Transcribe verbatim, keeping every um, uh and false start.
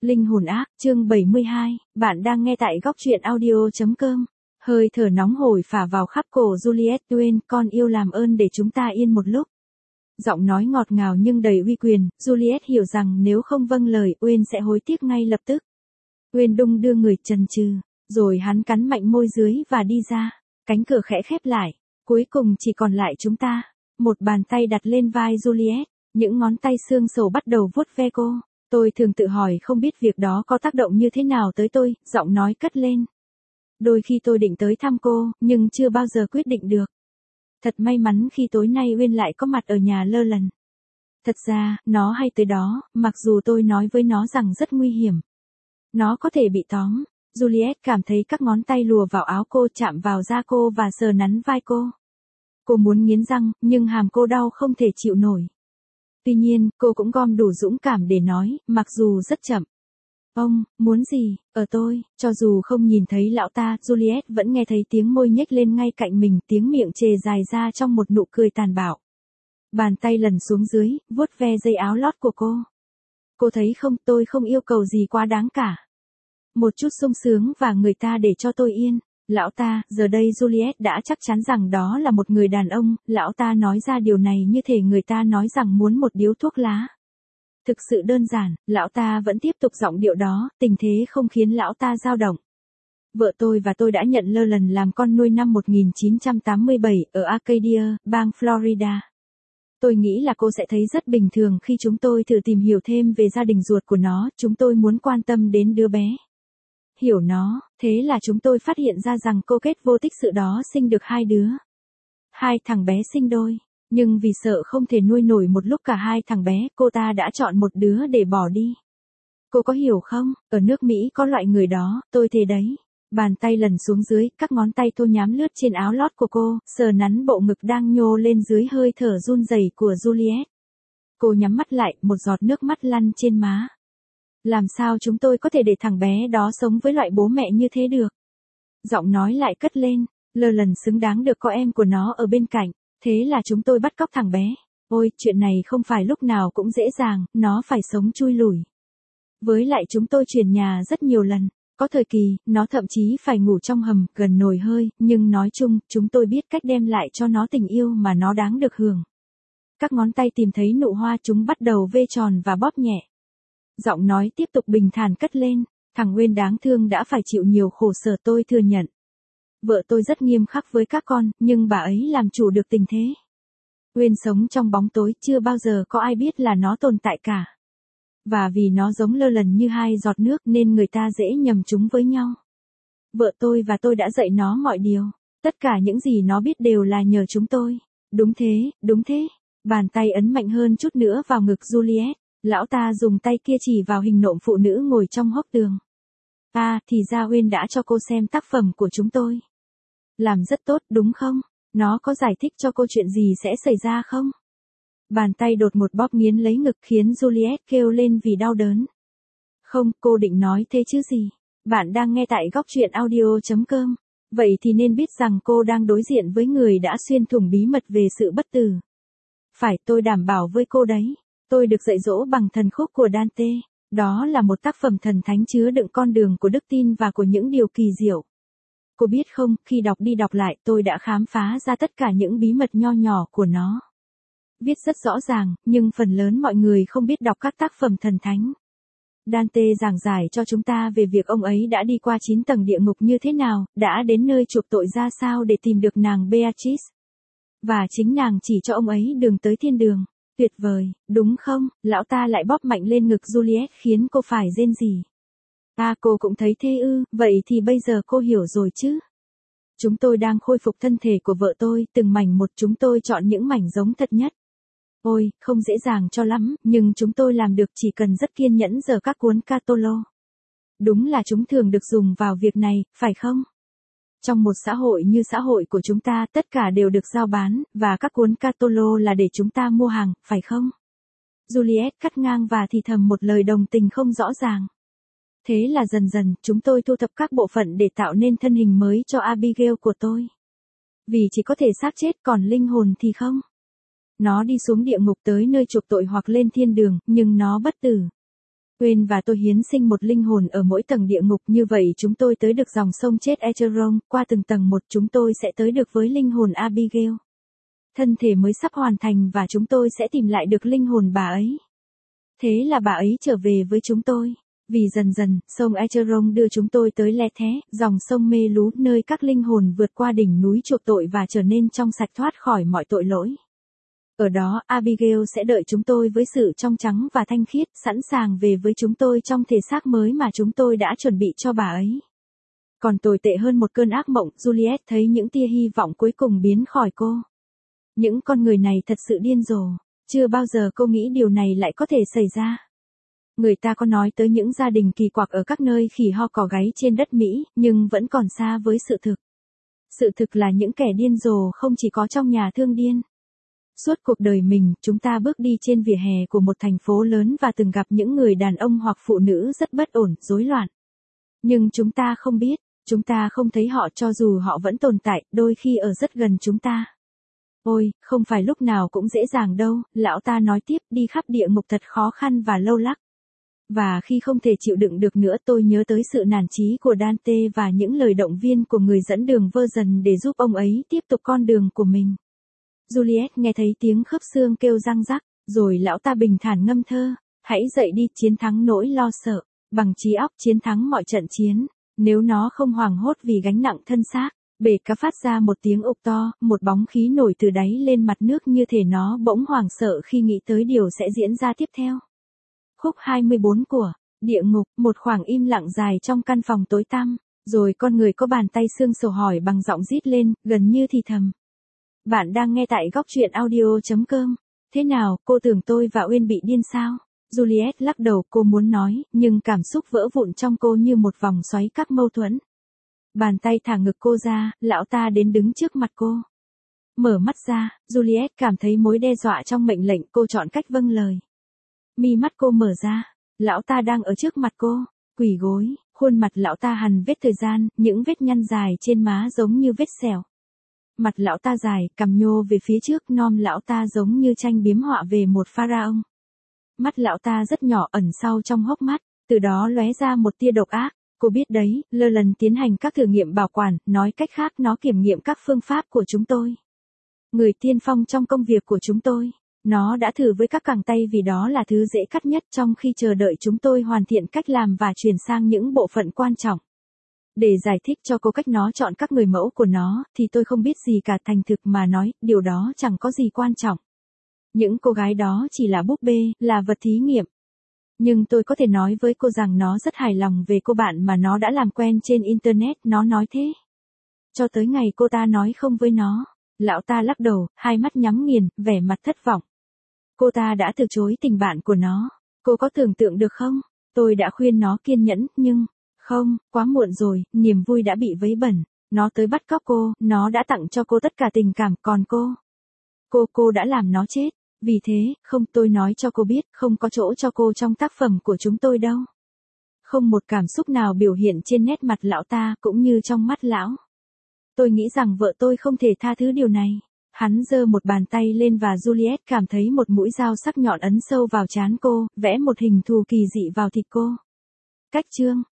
Linh hồn ác, chương bảy mươi hai, bạn đang nghe tại góc truyện audio.com. Hơi thở nóng hổi phả vào khắp cổ Juliet. Uyên, con yêu làm ơn để chúng ta yên một lúc. Giọng nói ngọt ngào nhưng đầy uy quyền, Juliet hiểu rằng nếu không vâng lời, Uyên sẽ hối tiếc ngay lập tức. Uyên đung đưa người chần chừ, rồi hắn cắn mạnh môi dưới và đi ra. Cánh cửa khẽ khép lại, cuối cùng chỉ còn lại chúng ta. Một bàn tay đặt lên vai Juliet, những ngón tay xương sầu bắt đầu vuốt ve cô. Tôi thường tự hỏi không biết việc đó có tác động như thế nào tới tôi, giọng nói cất lên. Đôi khi tôi định tới thăm cô, nhưng chưa bao giờ quyết định được. Thật may mắn khi tối nay Uyên lại có mặt ở nhà Lơ Lần. Thật ra, nó hay tới đó, mặc dù tôi nói với nó rằng rất nguy hiểm. Nó có thể bị tóm. Juliet cảm thấy các ngón tay lùa vào áo cô, chạm vào da cô và sờ nắn vai cô. Cô muốn nghiến răng, nhưng hàm cô đau không thể chịu nổi. Tuy nhiên, cô cũng gom đủ dũng cảm để nói, mặc dù rất chậm. Ông, muốn gì, ở tôi, cho dù không nhìn thấy lão ta, Juliet vẫn nghe thấy tiếng môi nhếch lên ngay cạnh mình, tiếng miệng chề dài ra trong một nụ cười tàn bạo. Bàn tay lần xuống dưới, vuốt ve dây áo lót của cô. Cô thấy không, tôi không yêu cầu gì quá đáng cả. Một chút sung sướng và người ta để cho tôi yên. Lão ta, giờ đây Juliet đã chắc chắn rằng đó là một người đàn ông, lão ta nói ra điều này như thể người ta nói rằng muốn một điếu thuốc lá. Thực sự đơn giản, lão ta vẫn tiếp tục giọng điệu đó, tình thế không khiến lão ta dao động. Vợ tôi và tôi đã nhận Lơ Lần làm con nuôi năm một nghìn chín trăm tám mươi bảy ở Arcadia, bang Florida. Tôi nghĩ là cô sẽ thấy rất bình thường khi chúng tôi thử tìm hiểu thêm về gia đình ruột của nó, chúng tôi muốn quan tâm đến đứa bé. Hiểu nó, thế là chúng tôi phát hiện ra rằng cô kết vô tích sự đó sinh được hai đứa. Hai thằng bé sinh đôi, nhưng vì sợ không thể nuôi nổi một lúc cả hai thằng bé, cô ta đã chọn một đứa để bỏ đi. Cô có hiểu không, ở nước Mỹ có loại người đó, tôi thề đấy. Bàn tay lần xuống dưới, các ngón tay thô nhám lướt trên áo lót của cô, sờ nắn bộ ngực đang nhô lên dưới hơi thở run rẩy của Juliet. Cô nhắm mắt lại, một giọt nước mắt lăn trên má. Làm sao chúng tôi có thể để thằng bé đó sống với loại bố mẹ như thế được? Giọng nói lại cất lên, Lơ Lần xứng đáng được có em của nó ở bên cạnh, thế là chúng tôi bắt cóc thằng bé. Ôi, chuyện này không phải lúc nào cũng dễ dàng, nó phải sống chui lủi. Với lại chúng tôi chuyển nhà rất nhiều lần, có thời kỳ, nó thậm chí phải ngủ trong hầm, gần nồi hơi, nhưng nói chung, chúng tôi biết cách đem lại cho nó tình yêu mà nó đáng được hưởng. Các ngón tay tìm thấy nụ hoa, chúng bắt đầu vê tròn và bóp nhẹ. Giọng nói tiếp tục bình thản cất lên, thằng Uyên đáng thương đã phải chịu nhiều khổ sở, tôi thừa nhận. Vợ tôi rất nghiêm khắc với các con, nhưng bà ấy làm chủ được tình thế. Uyên sống trong bóng tối, chưa bao giờ có ai biết là nó tồn tại cả. Và vì nó giống Lơ Lần như hai giọt nước nên người ta dễ nhầm chúng với nhau. Vợ tôi và tôi đã dạy nó mọi điều, tất cả những gì nó biết đều là nhờ chúng tôi. Đúng thế, đúng thế. Bàn tay ấn mạnh hơn chút nữa vào ngực Juliet. Lão ta dùng tay kia chỉ vào hình nộm phụ nữ ngồi trong hốc tường. À, thì ra Uyên đã cho cô xem tác phẩm của chúng tôi. Làm rất tốt, đúng không? Nó có giải thích cho cô chuyện gì sẽ xảy ra không? Bàn tay đột một bóp nghiến lấy ngực khiến Juliet kêu lên vì đau đớn. Không, cô định nói thế chứ gì? Bạn đang nghe tại góc truyện audio.com. Vậy thì nên biết rằng cô đang đối diện với người đã xuyên thủng bí mật về sự bất tử. Phải, tôi đảm bảo với cô đấy. Tôi được dạy dỗ bằng thần khúc của Dante, đó là một tác phẩm thần thánh chứa đựng con đường của đức tin và của những điều kỳ diệu. Cô biết không, khi đọc đi đọc lại tôi đã khám phá ra tất cả những bí mật nho nhỏ của nó. Viết rất rõ ràng, nhưng phần lớn mọi người không biết đọc các tác phẩm thần thánh. Dante giảng giải cho chúng ta về việc ông ấy đã đi qua chín tầng địa ngục như thế nào, đã đến nơi chuộc tội ra sao để tìm được nàng Beatrice. Và chính nàng chỉ cho ông ấy đường tới thiên đường. Tuyệt vời, đúng không? Lão ta lại bóp mạnh lên ngực Juliet khiến cô phải rên rỉ. À, cô cũng thấy thế ư, vậy thì bây giờ cô hiểu rồi chứ? Chúng tôi đang khôi phục thân thể của vợ tôi, từng mảnh một, chúng tôi chọn những mảnh giống thật nhất. Ôi, không dễ dàng cho lắm, nhưng chúng tôi làm được, chỉ cần rất kiên nhẫn giờ các cuốn Catolo. Đúng là chúng thường được dùng vào việc này, phải không? Trong một xã hội như xã hội của chúng ta, tất cả đều được giao bán, và các cuốn Catolo là để chúng ta mua hàng, phải không? Juliet cắt ngang và thì thầm một lời đồng tình không rõ ràng. Thế là dần dần, chúng tôi thu thập các bộ phận để tạo nên thân hình mới cho Abigail của tôi. Vì chỉ có thể xác chết, còn linh hồn thì không. Nó đi xuống địa ngục tới nơi chuộc tội hoặc lên thiên đường, nhưng nó bất tử. Twain và tôi hiến sinh một linh hồn ở mỗi tầng địa ngục, như vậy chúng tôi tới được dòng sông chết Echeron, qua từng tầng một chúng tôi sẽ tới được với linh hồn Abigail. Thân thể mới sắp hoàn thành và chúng tôi sẽ tìm lại được linh hồn bà ấy. Thế là bà ấy trở về với chúng tôi. Vì dần dần, sông Echeron đưa chúng tôi tới Lethe, dòng sông mê lú, nơi các linh hồn vượt qua đỉnh núi chuộc tội và trở nên trong sạch thoát khỏi mọi tội lỗi. Ở đó, Abigail sẽ đợi chúng tôi với sự trong trắng và thanh khiết, sẵn sàng về với chúng tôi trong thể xác mới mà chúng tôi đã chuẩn bị cho bà ấy. Còn tồi tệ hơn một cơn ác mộng, Juliet thấy những tia hy vọng cuối cùng biến khỏi cô. Những con người này thật sự điên rồ, chưa bao giờ cô nghĩ điều này lại có thể xảy ra. Người ta có nói tới những gia đình kỳ quặc ở các nơi khỉ ho cò gáy trên đất Mỹ, nhưng vẫn còn xa với sự thực. Sự thực là những kẻ điên rồ không chỉ có trong nhà thương điên. Suốt cuộc đời mình, chúng ta bước đi trên vỉa hè của một thành phố lớn và từng gặp những người đàn ông hoặc phụ nữ rất bất ổn, rối loạn. Nhưng chúng ta không biết, chúng ta không thấy họ cho dù họ vẫn tồn tại, đôi khi ở rất gần chúng ta. Ôi, không phải lúc nào cũng dễ dàng đâu, lão ta nói tiếp, đi khắp địa ngục thật khó khăn và lâu lắc. Và khi không thể chịu đựng được nữa tôi nhớ tới sự nản chí của Dante và những lời động viên của người dẫn đường Virgin để giúp ông ấy tiếp tục con đường của mình. Juliet nghe thấy tiếng khớp xương kêu răng rắc, rồi lão ta bình thản ngâm thơ, hãy dậy đi, chiến thắng nỗi lo sợ, bằng trí óc chiến thắng mọi trận chiến, nếu nó không hoảng hốt vì gánh nặng thân xác. Bể cá phát ra một tiếng ục to, một bóng khí nổi từ đáy lên mặt nước như thể nó bỗng hoảng sợ khi nghĩ tới điều sẽ diễn ra tiếp theo. Khúc hai mươi bốn của Địa ngục, một khoảng im lặng dài trong căn phòng tối tăm, rồi con người có bàn tay xương sầu hỏi bằng giọng rít lên, gần như thì thầm. Bạn đang nghe tại góc truyện audio chấm com. Thế nào, cô tưởng tôi và Uyên bị điên sao? Juliet lắc đầu, cô muốn nói, nhưng cảm xúc vỡ vụn trong cô như một vòng xoáy các mâu thuẫn. Bàn tay thả ngực cô ra, lão ta đến đứng trước mặt cô. Mở mắt ra, Juliet cảm thấy mối đe dọa trong mệnh lệnh, cô chọn cách vâng lời. Mi mắt cô mở ra, lão ta đang ở trước mặt cô, quỳ gối, khuôn mặt lão ta hằn vết thời gian, những vết nhăn dài trên má giống như vết sẹo. Mặt lão ta dài, cằm nhô về phía trước, nom lão ta giống như tranh biếm họa về một pharaoh. Mắt lão ta rất nhỏ, ẩn sau trong hốc mắt, từ đó lóe ra một tia độc ác. Cô biết đấy, Lơ lần tiến hành các thử nghiệm bảo quản, nói cách khác nó kiểm nghiệm các phương pháp của chúng tôi. Người tiên phong trong công việc của chúng tôi. Nó đã thử với các cẳng tay vì đó là thứ dễ cắt nhất trong khi chờ đợi chúng tôi hoàn thiện cách làm và chuyển sang những bộ phận quan trọng. Để giải thích cho cô cách nó chọn các người mẫu của nó, thì tôi không biết gì cả, thành thực mà nói, điều đó chẳng có gì quan trọng. Những cô gái đó chỉ là búp bê, là vật thí nghiệm. Nhưng tôi có thể nói với cô rằng nó rất hài lòng về cô bạn mà nó đã làm quen trên Internet, nó nói thế. Cho tới ngày cô ta nói không với nó, lão ta lắc đầu, hai mắt nhắm nghiền, vẻ mặt thất vọng. Cô ta đã từ chối tình bạn của nó, cô có tưởng tượng được không? Tôi đã khuyên nó kiên nhẫn, nhưng, không, quá muộn rồi, niềm vui đã bị vấy bẩn, nó tới bắt cóc cô, nó đã tặng cho cô tất cả tình cảm, còn cô, cô, cô đã làm nó chết. Vì thế, không, tôi nói cho cô biết, không có chỗ cho cô trong tác phẩm của chúng tôi đâu. Không một cảm xúc nào biểu hiện trên nét mặt lão ta, cũng như trong mắt lão. Tôi nghĩ rằng vợ tôi không thể tha thứ điều này. Hắn giơ một bàn tay lên và Juliet cảm thấy một mũi dao sắc nhọn ấn sâu vào trán cô, vẽ một hình thù kỳ dị vào thịt cô. Cách chương